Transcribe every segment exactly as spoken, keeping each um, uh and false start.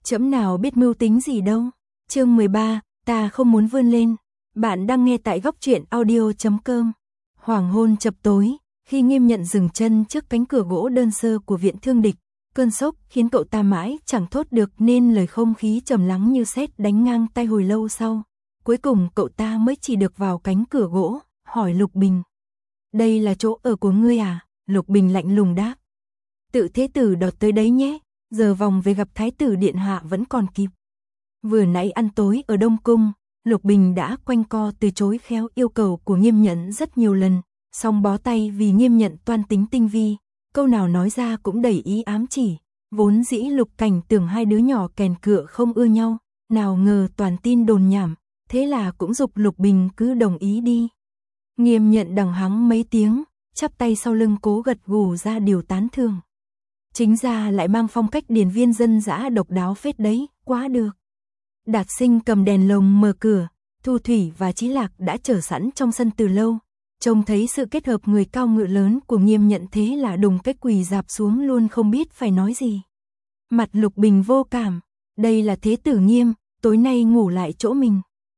Trẫm nào biết mưu tính gì đâu. Chương mười ba, ta không muốn vươn lên. Bạn đang nghe tại góc truyện audio chấm com. Hoàng hôn chập tối, khi Nghiêm Nhận dừng chân trước cánh cửa gỗ đơn sơ của viện thương địch, cơn sốc khiến cậu ta mãi chẳng thốt được nên lời, không khí trầm lắng như sét đánh ngang tai. Hồi lâu sau, cuối cùng cậu ta mới chỉ được vào cánh cửa gỗ, hỏi Lục Bình. Đây là chỗ ở của ngươi à? Lục Bình lạnh lùng đáp. Tự thế tử đọt tới đấy nhé, giờ vòng về gặp thái tử điện hạ vẫn còn kịp. Vừa nãy ăn tối ở Đông Cung, Lục Bình đã quanh co từ chối khéo yêu cầu của Nghiêm Nhận rất nhiều lần, song bó tay vì Nghiêm Nhận toan tính tinh vi, câu nào nói ra cũng đầy ý ám chỉ. Vốn dĩ Lục Cảnh tưởng hai đứa nhỏ kèn cựa không ưa nhau, nào ngờ toàn tin đồn nhảm, thế là cũng giục Lục Bình cứ đồng ý đi. Nghiêm Nhận đằng hắng mấy tiếng, chắp tay sau lưng cố gật gù ra điều tán thưởng. Chính ra lại mang phong cách điển viên dân dã độc đáo phết đấy, quá được. Đạt Sinh cầm đèn lồng mở cửa, Thu Thủy và Chí Lạc đã chờ sẵn trong sân từ lâu. Trông thấy sự kết hợp người cao ngựa lớn của Nghiêm Nhận thế là đùng cách quỳ dạp xuống luôn không biết phải nói gì. Mặt Lục Bình vô cảm, đây là thế tử Nghiêm, tối nay ngủ lại chỗ mình.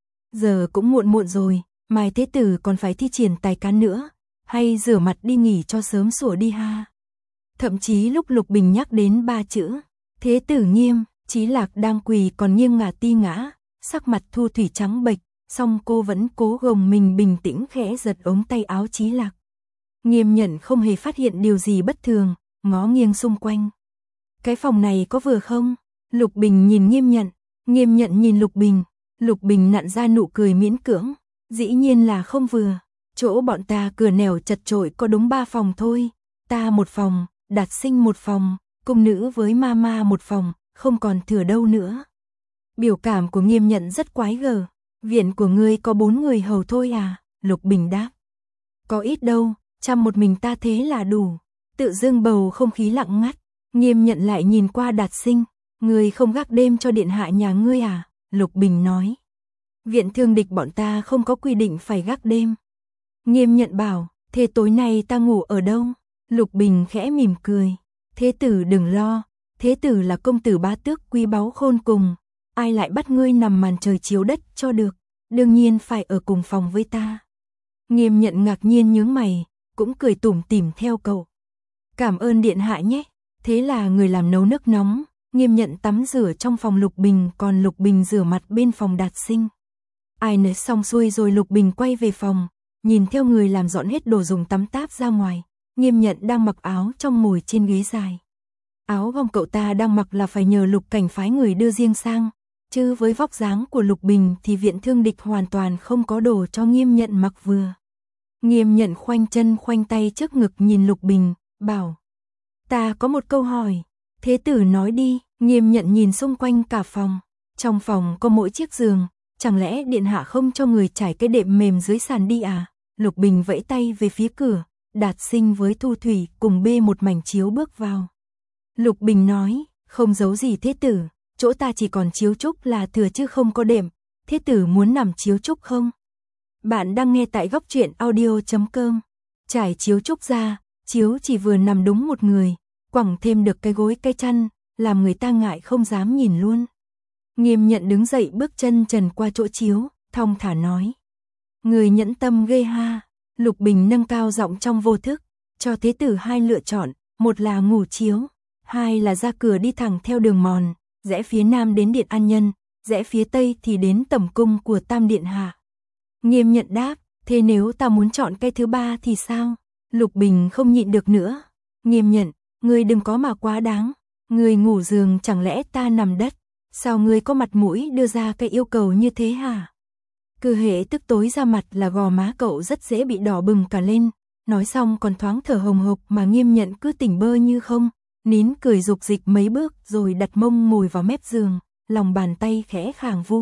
Giờ cũng muộn muộn rồi, mai thế tử còn phải thi triển tài cán nữa, hay rửa mặt đi nghỉ cho sớm sủa đi ha. Thậm chí lúc Lục Bình nhắc đến ba chữ thế tử Nghiêm, Chí Lạc đang quỳ còn nghiêng ngả ti ngã, sắc mặt Thu Thủy trắng bệch, song cô vẫn cố gồng mình bình tĩnh khẽ giật ống tay áo Chí Lạc. Nghiêm Nhận không hề phát hiện điều gì bất thường, ngó nghiêng xung quanh. Cái phòng này có vừa không? Lục Bình nhìn Nghiêm Nhận, Nghiêm Nhận nhìn Lục Bình, Lục Bình nặn ra nụ cười miễn cưỡng, dĩ nhiên là không vừa. Chỗ bọn ta cửa nẻo chật chội có đúng ba phòng thôi, ta một phòng, Đạt Sinh một phòng, cung nữ với mama một phòng, không còn thừa đâu nữa. Biểu cảm của Nghiêm Nhận rất quái gở. Viện của ngươi có bốn người hầu thôi à? Lục Bình đáp. Có ít đâu, chăm một mình ta thế là đủ. Tự dưng bầu không khí lặng ngắt. Nghiêm Nhận lại nhìn qua Đạt Sinh. Ngươi không gác đêm cho điện hạ nhà ngươi à? Lục Bình nói. Viện thương địch bọn ta không có quy định phải gác đêm. Nghiêm Nhận bảo, thế tối nay ta ngủ ở đâu? Lục Bình khẽ mỉm cười. Thế tử đừng lo, thế tử là công tử bá tước quý báu khôn cùng. Ai lại bắt ngươi nằm màn trời chiếu đất cho được, đương nhiên phải ở cùng phòng với ta. Nghiêm Nhận ngạc nhiên nhướng mày, cũng cười tủm tỉm theo cậu. Cảm ơn điện hạ nhé. Thế là người làm nấu nước nóng, Nghiêm Nhận tắm rửa trong phòng Lục Bình, còn Lục Bình rửa mặt bên phòng Đạt Sinh. Ai nấy xong xuôi rồi Lục Bình quay về phòng, nhìn theo người làm dọn hết đồ dùng tắm táp ra ngoài. Nghiêm Nhận đang mặc áo trong ngồi trên ghế dài. Áo vòng cậu ta đang mặc là phải nhờ Lục Cảnh phái người đưa riêng sang, chứ với vóc dáng của Lục Bình thì viện thương địch hoàn toàn không có đồ cho Nghiêm Nhận mặc vừa. Nghiêm Nhận khoanh chân khoanh tay trước ngực nhìn Lục Bình, bảo. Ta có một câu hỏi. Thế tử nói đi. Nghiêm Nhận nhìn xung quanh cả phòng. Trong phòng có mỗi chiếc giường, chẳng lẽ điện hạ không cho người trải cái đệm mềm dưới sàn đi à? Lục Bình vẫy tay về phía cửa, Đạt Sinh với Thu Thủy cùng bê một mảnh chiếu bước vào. Lục Bình nói, không giấu gì thế tử, chỗ ta chỉ còn chiếu trúc là thừa chứ không có đệm, thế tử muốn nằm chiếu trúc không? Bạn đang nghe tại góc truyện audio chấm com. Trải chiếu trúc ra, chiếu chỉ vừa nằm đúng một người, quẳng thêm được cái gối cái chăn, làm người ta ngại không dám nhìn luôn. Nghiêm Nhận đứng dậy bước chân trần qua chỗ chiếu, thong thả nói. Người nhẫn tâm ghê ha. Lục Bình nâng cao giọng trong vô thức, cho thế tử hai lựa chọn, một là ngủ chiếu, hai là ra cửa đi thẳng theo đường mòn, rẽ phía nam đến Điện An Nhân, rẽ phía tây thì đến tẩm cung của Tam Điện Hạ. Nghiêm Nhận đáp, thế nếu ta muốn chọn cái thứ ba thì sao? Lục Bình không nhịn được nữa. Nghiêm Nhận, ngươi đừng có mà quá đáng, ngươi ngủ giường chẳng lẽ ta nằm đất, sao ngươi có mặt mũi đưa ra cái yêu cầu như thế hả? Cứ hễ tức tối ra mặt là gò má cậu rất dễ bị đỏ bừng cả lên, nói xong còn thoáng thở hồng hộc mà Nghiêm Nhận cứ tỉnh bơ như không, nín cười dục dịch mấy bước rồi đặt mông ngồi vào mép giường, lòng bàn tay khẽ khàng vu.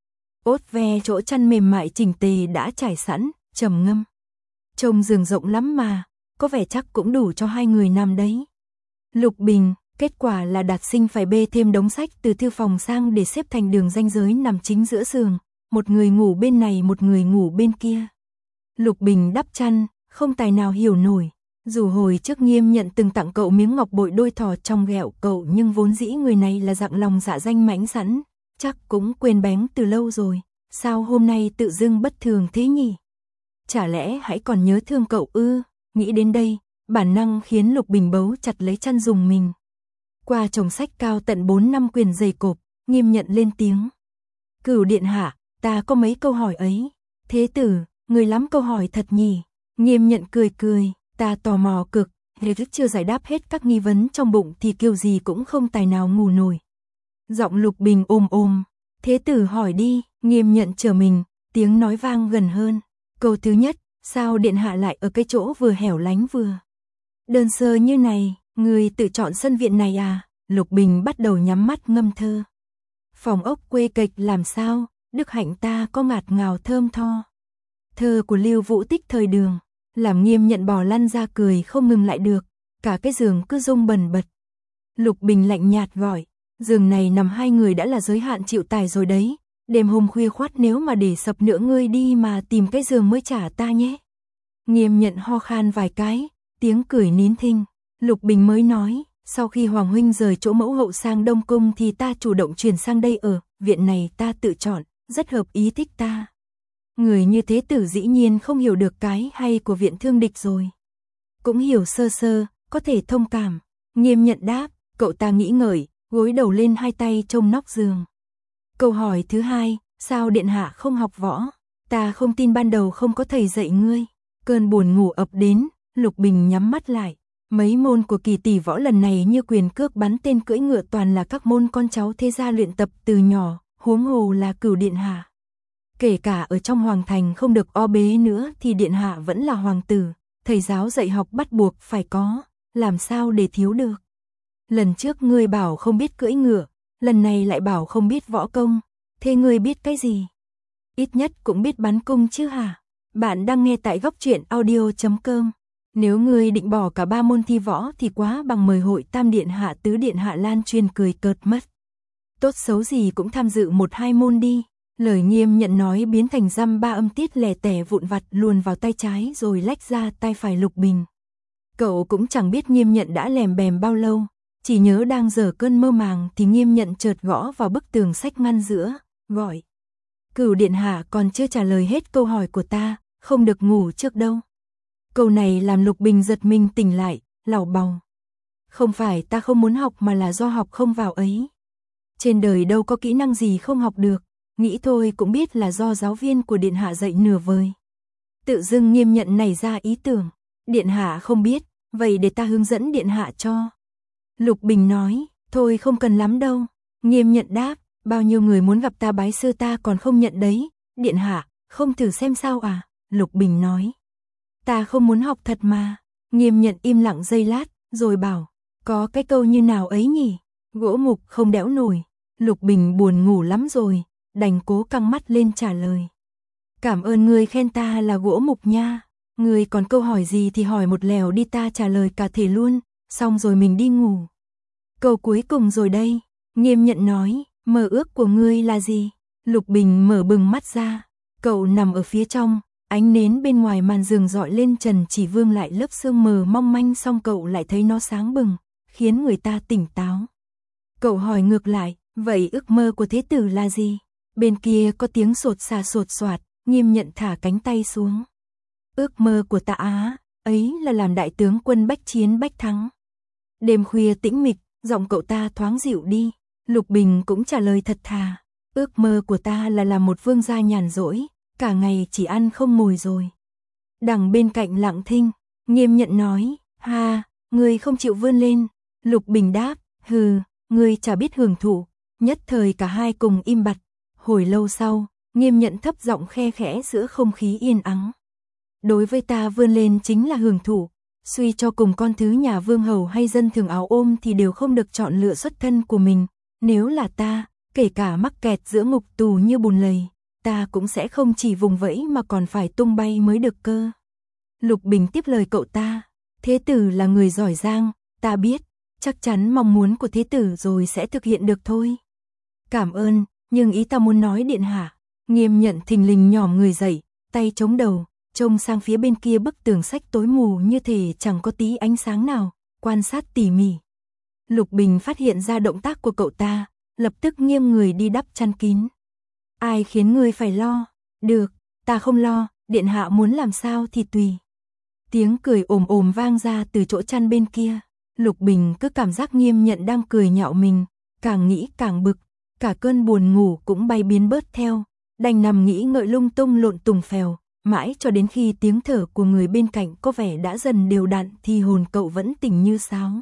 Ốt ve chỗ chăn mềm mại chỉnh tề đã trải sẵn, trầm ngâm. Trông giường rộng lắm mà, có vẻ chắc cũng đủ cho hai người nằm đấy. Lục Bình, kết quả là Đạt Sinh phải bê thêm đống sách từ thư phòng sang để xếp thành đường ranh giới nằm chính giữa giường. Một người ngủ bên này một người ngủ bên kia. Lục Bình đắp chăn, không tài nào hiểu nổi. Dù hồi trước Nghiêm Nhận từng tặng cậu miếng ngọc bội đôi thỏ trong ghẹo cậu, nhưng vốn dĩ người này là dạng lòng dạ danh mãnh sẵn, chắc cũng quên bén từ lâu rồi, sao hôm nay tự dưng bất thường thế nhỉ? Chả lẽ hãy còn nhớ thương cậu ư? Nghĩ đến đây, bản năng khiến Lục Bình bấu chặt lấy chăn dùng mình. Qua chồng sách cao tận bốn năm quyền dày cộp, Nghiêm Nhận lên tiếng. Cửu điện hạ, ta có mấy câu hỏi ấy. Thế tử, người lắm câu hỏi thật nhỉ? Nghiêm Nhận cười cười, ta tò mò cực, nếu chưa giải đáp hết các nghi vấn trong bụng thì kiểu gì cũng không tài nào ngủ nổi. Giọng Lục Bình ôm ôm, thế tử hỏi đi. Nghiêm Nhận trở mình, tiếng nói vang gần hơn. Câu thứ nhất, sao điện hạ lại ở cái chỗ vừa hẻo lánh vừa đơn sơ như này, người tự chọn sân viện này à? Lục Bình bắt đầu nhắm mắt ngâm thơ. Phòng ốc quê kịch làm sao, đức hạnh ta có ngạt ngào thơm tho. Thơ của Lưu Vũ Tích thời Đường, làm Nghiêm Nhận bò lăn ra cười không ngừng lại được, cả cái giường cứ rung bần bật. Lục Bình lạnh nhạt gọi, giường này nằm hai người đã là giới hạn chịu tải rồi đấy, đêm hôm khuya khoắt nếu mà để sập nữa ngươi đi mà tìm cái giường mới trả ta nhé. Nghiêm Nhận ho khan vài cái, tiếng cười nín thinh. Lục Bình mới nói, sau khi Hoàng huynh rời chỗ mẫu hậu sang Đông Cung thì ta chủ động chuyển sang đây ở, viện này ta tự chọn, rất hợp ý thích ta. Người như thế tử dĩ nhiên không hiểu được cái hay của viện thương địch rồi. Cũng hiểu sơ sơ, có thể thông cảm. Nghiêm Nhận đáp, cậu ta nghĩ ngợi, gối đầu lên hai tay trông nóc giường. Câu hỏi thứ hai, sao điện hạ không học võ? Ta không tin ban đầu không có thầy dạy ngươi. Cơn buồn ngủ ập đến, Lục Bình nhắm mắt lại. Mấy môn của kỳ tỷ võ lần này như quyền cước bắn tên cưỡi ngựa toàn là các môn con cháu thế gia luyện tập từ nhỏ, huống hồ là Cửu điện hạ. Kể cả ở trong hoàng thành không được o bế nữa thì điện hạ vẫn là hoàng tử, thầy giáo dạy học bắt buộc phải có, làm sao để thiếu được. Lần trước ngươi bảo không biết cưỡi ngựa, lần này lại bảo không biết võ công, thế ngươi biết cái gì? Ít nhất cũng biết bắn cung chứ hả? Bạn đang nghe tại góc truyện audio chấm com. Nếu ngươi định bỏ cả ba môn thi võ thì quá bằng mời hội tam điện hạ tứ điện hạ lan truyền cười cợt mất. Tốt xấu gì cũng tham dự một hai môn đi. Lời Nghiêm Nhận nói biến thành dăm ba âm tiết lẻ tẻ vụn vặt luồn vào tay trái rồi lách ra tay phải Lục Bình. Cậu cũng chẳng biết Nghiêm Nhận đã lèm bèm bao lâu, chỉ nhớ đang dở cơn mơ màng thì Nghiêm Nhận chợt gõ vào bức tường sách ngăn giữa, gọi. Cửu điện hạ còn chưa trả lời hết câu hỏi của ta, không được ngủ trước đâu. Câu này làm Lục Bình giật mình tỉnh lại, lảo bòng. Không phải ta không muốn học mà là do học không vào ấy. Trên đời đâu có kỹ năng gì không học được, nghĩ thôi cũng biết là do giáo viên của điện hạ dạy nửa vời. Tự dưng Nghiêm Nhận nảy ra ý tưởng, điện hạ không biết, vậy để ta hướng dẫn điện hạ cho. Lục Bình nói, thôi không cần lắm đâu. Nghiêm Nhận đáp, bao nhiêu người muốn gặp ta bái sư ta còn không nhận đấy, điện hạ, không thử xem sao à? Lục Bình nói, ta không muốn học thật mà. Nghiêm Nhận im lặng giây lát, rồi bảo, có cái câu như nào ấy nhỉ? Gỗ mục không đẽo nổi. Lục Bình buồn ngủ lắm rồi, đành cố căng mắt lên trả lời. Cảm ơn ngươi khen ta là gỗ mục nha. Ngươi còn câu hỏi gì thì hỏi một lèo đi, ta trả lời cả thể luôn, xong rồi mình đi ngủ. Câu cuối cùng rồi đây. Nghiêm Nhận nói, mơ ước của ngươi là gì? Lục Bình mở bừng mắt ra. Cậu nằm ở phía trong, ánh nến bên ngoài màn giường dọi lên trần chỉ vương lại lớp sương mờ mong manh, xong cậu lại thấy nó sáng bừng, khiến người ta tỉnh táo. Cậu hỏi ngược lại, vậy ước mơ của thế tử là gì? Bên kia có tiếng sột xà sột soạt, Nghiêm Nhận thả cánh tay xuống. Ước mơ của ta á, ấy là làm đại tướng quân bách chiến bách thắng. Đêm khuya tĩnh mịch, giọng cậu ta thoáng dịu đi. Lục Bình cũng trả lời thật thà. Ước mơ của ta là làm một vương gia nhàn rỗi, cả ngày chỉ ăn không ngồi rồi. Đằng bên cạnh lặng thinh, Nghiêm Nhận nói, ha, ngươi không chịu vươn lên. Lục Bình đáp, hừ, ngươi chả biết hưởng thụ. Nhất thời cả hai cùng im bặt. Hồi lâu sau, Nghiêm Nhận thấp giọng khe khẽ giữa không khí yên ắng. Đối với ta vươn lên chính là hưởng thụ. Suy cho cùng con thứ nhà vương hầu hay dân thường áo ôm thì đều không được chọn lựa xuất thân của mình. Nếu là ta, kể cả mắc kẹt giữa ngục tù như bùn lầy, ta cũng sẽ không chỉ vùng vẫy mà còn phải tung bay mới được cơ. Lục Bình tiếp lời cậu ta, thế tử là người giỏi giang, ta biết, chắc chắn mong muốn của thế tử rồi sẽ thực hiện được thôi. Cảm ơn, nhưng ý ta muốn nói điện hạ. Nghiêm Nhận thình lình nhòm người dậy, tay chống đầu, trông sang phía bên kia bức tường sách tối mù như thể chẳng có tí ánh sáng nào, quan sát tỉ mỉ. Lục Bình phát hiện ra động tác của cậu ta, lập tức nghiêng người đi đắp chăn kín. Ai khiến ngươi phải lo? Được, ta không lo, điện hạ muốn làm sao thì tùy. Tiếng cười ồm ồm vang ra từ chỗ chăn bên kia. Lục Bình cứ cảm giác Nghiêm Nhận đang cười nhạo mình, càng nghĩ càng bực, cả cơn buồn ngủ cũng bay biến bớt theo, đành nằm nghĩ ngợi lung tung lộn tùng phèo, mãi cho đến khi tiếng thở của người bên cạnh có vẻ đã dần đều đặn thì hồn cậu vẫn tỉnh như sáo.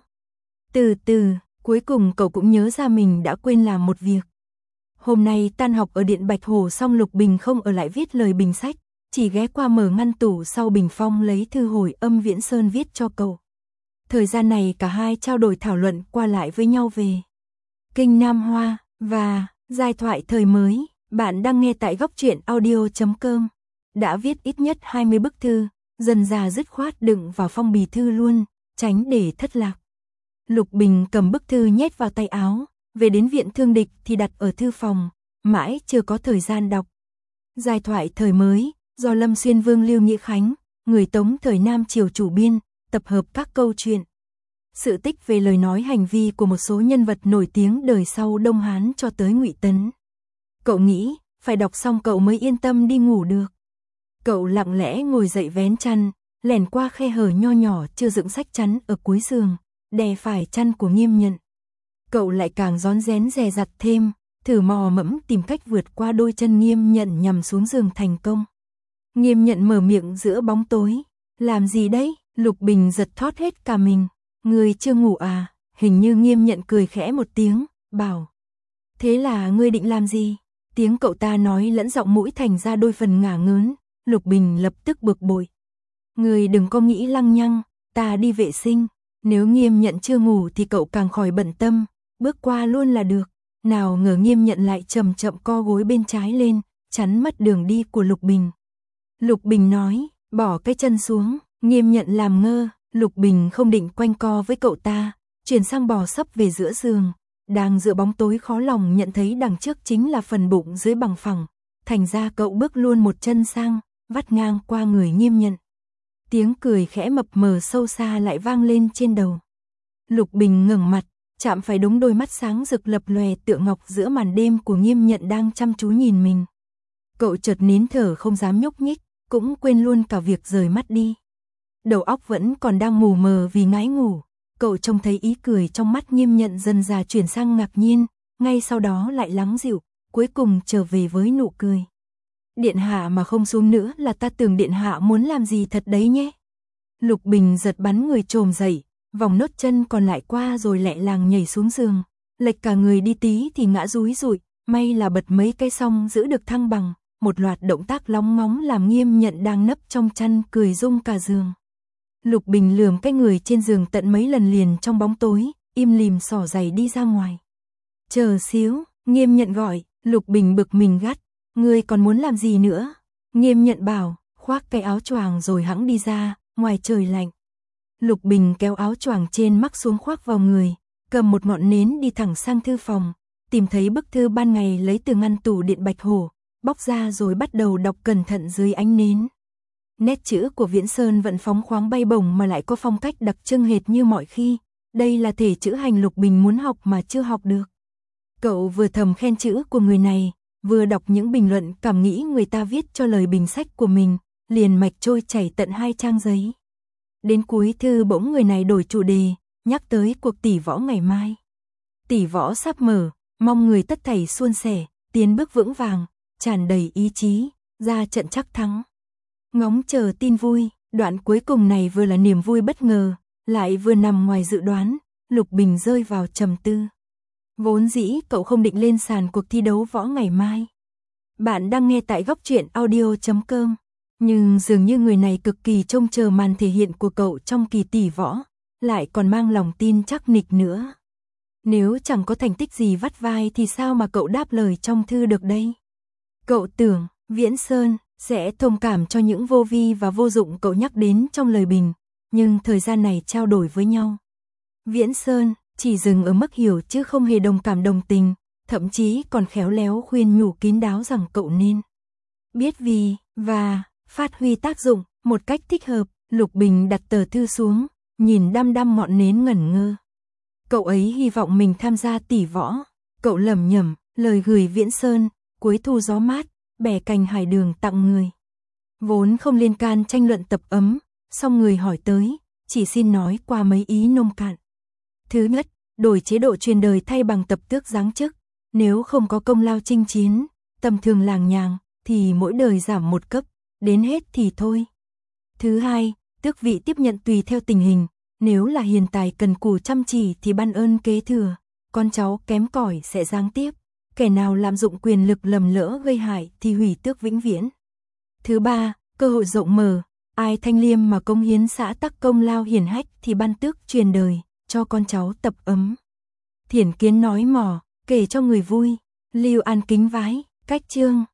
Từ từ, cuối cùng cậu cũng nhớ ra mình đã quên làm một việc. Hôm nay tan học ở Điện Bạch Hồ xong, Lục Bình không ở lại viết lời bình sách, chỉ ghé qua mở ngăn tủ sau bình phong lấy thư hồi âm Viễn Sơn viết cho cậu. Thời gian này cả hai trao đổi thảo luận qua lại với nhau về Kinh Nam Hoa và giai thoại thời mới. Bạn đang nghe tại góc truyện audio chấm com. Đã viết ít nhất hai mươi bức thư, dần dà dứt khoát đựng vào phong bì thư luôn, tránh để thất lạc. Lục Bình cầm bức thư nhét vào tay áo, về đến viện Thương Địch thì đặt ở thư phòng, mãi chưa có thời gian đọc. Giai thoại thời mới, do Lâm Xuyên Vương Lưu Nghĩa Khánh, người Tống thời Nam Triều chủ biên, tập hợp các câu chuyện, sự tích về lời nói hành vi của một số nhân vật nổi tiếng đời sau Đông Hán cho tới Ngụy Tấn. Cậu nghĩ, phải đọc xong cậu mới yên tâm đi ngủ được. Cậu lặng lẽ ngồi dậy vén chăn, lẻn qua khe hở nho nhỏ chưa dựng sách chắn ở cuối giường, đè phải chăn của Nghiêm Nhận. Cậu lại càng rón rén dè dặt thêm, thử mò mẫm tìm cách vượt qua đôi chân Nghiêm Nhận nhằm xuống giường thành công. Nghiêm Nhận mở miệng giữa bóng tối. Làm gì đấy? Lục Bình giật thót hết cả mình. Ngươi chưa ngủ à? Hình như Nghiêm Nhận cười khẽ một tiếng, bảo. Thế là ngươi định làm gì? Tiếng cậu ta nói lẫn giọng mũi thành ra đôi phần ngả ngớn. Lục Bình lập tức bực bội. Ngươi đừng có nghĩ lăng nhăng, ta đi vệ sinh. Nếu Nghiêm Nhận chưa ngủ thì cậu càng khỏi bận tâm, bước qua luôn là được. Nào ngờ Nghiêm Nhận lại chậm chậm co gối bên trái lên, chắn mất đường đi của Lục Bình. Lục Bình nói, bỏ cái chân xuống. Nghiêm Nhận làm ngơ. Lục Bình không định quanh co với cậu ta, chuyển sang bò sấp về giữa giường. Đang giữa bóng tối khó lòng nhận thấy đằng trước chính là phần bụng dưới bằng phẳng. Thành ra cậu bước luôn một chân sang, vắt ngang qua người Nghiêm Nhận. Tiếng cười khẽ mập mờ sâu xa lại vang lên trên đầu. Lục Bình ngẩng mặt, chạm phải đúng đôi mắt sáng rực lập lòe tựa ngọc giữa màn đêm của Nghiêm Nhận đang chăm chú nhìn mình. Cậu chợt nín thở không dám nhúc nhích, cũng quên luôn cả việc rời mắt đi. Đầu óc vẫn còn đang mù mờ vì ngái ngủ. Cậu trông thấy ý cười trong mắt Nghiêm Nhận dần dà chuyển sang ngạc nhiên, ngay sau đó lại lắng dịu, cuối cùng trở về với nụ cười. Điện hạ mà không xuống nữa là ta tưởng điện hạ muốn làm gì thật đấy nhé. Lục Bình giật bắn người trồm dậy, vòng nốt chân còn lại qua rồi lẹ làng nhảy xuống giường, lệch cả người đi tí thì ngã rúi rụi, may là bật mấy cái xong giữ được thăng bằng, một loạt động tác lóng ngóng làm Nghiêm Nhận đang nấp trong chăn cười rung cả giường. Lục Bình lườm cái người trên giường tận mấy lần liền trong bóng tối, im lìm xỏ giày đi ra ngoài. Chờ xíu, Nghiêm Nhận gọi. Lục Bình bực mình gắt, ngươi còn muốn làm gì nữa? Nghiêm Nhận bảo, khoác cái áo choàng rồi hẵng đi ra, ngoài trời lạnh. Lục Bình kéo áo choàng trên mắc xuống khoác vào người, cầm một ngọn nến đi thẳng sang thư phòng, tìm thấy bức thư ban ngày lấy từ ngăn tủ Điện Bạch Hồ, bóc ra rồi bắt đầu đọc cẩn thận dưới ánh nến. Nét chữ của Viễn Sơn vẫn phóng khoáng bay bổng mà lại có phong cách đặc trưng hệt như mọi khi. Đây là thể chữ hành Lục Bình muốn học mà chưa học được. Cậu vừa thầm khen chữ của người này, vừa đọc những bình luận cảm nghĩ người ta viết cho lời bình sách của mình, liền mạch trôi chảy tận hai trang giấy. Đến cuối thư bỗng người này đổi chủ đề, nhắc tới cuộc tỷ võ ngày mai. Tỷ võ sắp mở, mong người tất thảy suôn sẻ, tiến bước vững vàng, tràn đầy ý chí, ra trận chắc thắng. Ngóng chờ tin vui, đoạn cuối cùng này vừa là niềm vui bất ngờ, lại vừa nằm ngoài dự đoán, Lục Bình rơi vào trầm tư. Vốn dĩ cậu không định lên sàn cuộc thi đấu võ ngày mai. Bạn đang nghe tại góc truyện audio chấm com, nhưng dường như người này cực kỳ trông chờ màn thể hiện của cậu trong kỳ tỷ võ, lại còn mang lòng tin chắc nịch nữa. Nếu chẳng có thành tích gì vắt vai thì sao mà cậu đáp lời trong thư được đây? Cậu tưởng Viễn Sơn sẽ thông cảm cho những vô vi và vô dụng cậu nhắc đến trong lời bình, nhưng thời gian này trao đổi với nhau. Viễn Sơn chỉ dừng ở mức hiểu chứ không hề đồng cảm đồng tình, thậm chí còn khéo léo khuyên nhủ kín đáo rằng cậu nên biết vì và phát huy tác dụng một cách thích hợp. Lục Bình đặt tờ thư xuống, nhìn đăm đăm ngọn nến ngẩn ngơ. Cậu ấy hy vọng mình tham gia tỷ võ. Cậu lẩm nhẩm, lời gửi Viễn Sơn, cuối thu gió mát, bẻ cành hải đường tặng người. Vốn không liên can tranh luận tập ấm, song người hỏi tới, chỉ xin nói qua mấy ý nông cạn. Thứ nhất, đổi chế độ truyền đời thay bằng tập tước giáng chức. Nếu không có công lao chinh chiến, tầm thường làng nhàng, thì mỗi đời giảm một cấp, đến hết thì thôi. Thứ hai, tước vị tiếp nhận tùy theo tình hình, nếu là hiền tài cần cù chăm chỉ thì ban ơn kế thừa, con cháu kém cỏi sẽ giáng tiếp, kẻ nào lạm dụng quyền lực lầm lỡ gây hại thì hủy tước vĩnh viễn. Thứ ba, cơ hội rộng mở, ai thanh liêm mà công hiến xã tắc công lao hiển hách thì ban tước truyền đời, cho con cháu tập ấm. Thiển Kiến nói mỏ, kể cho người vui, Lưu An kính vái, cách chương.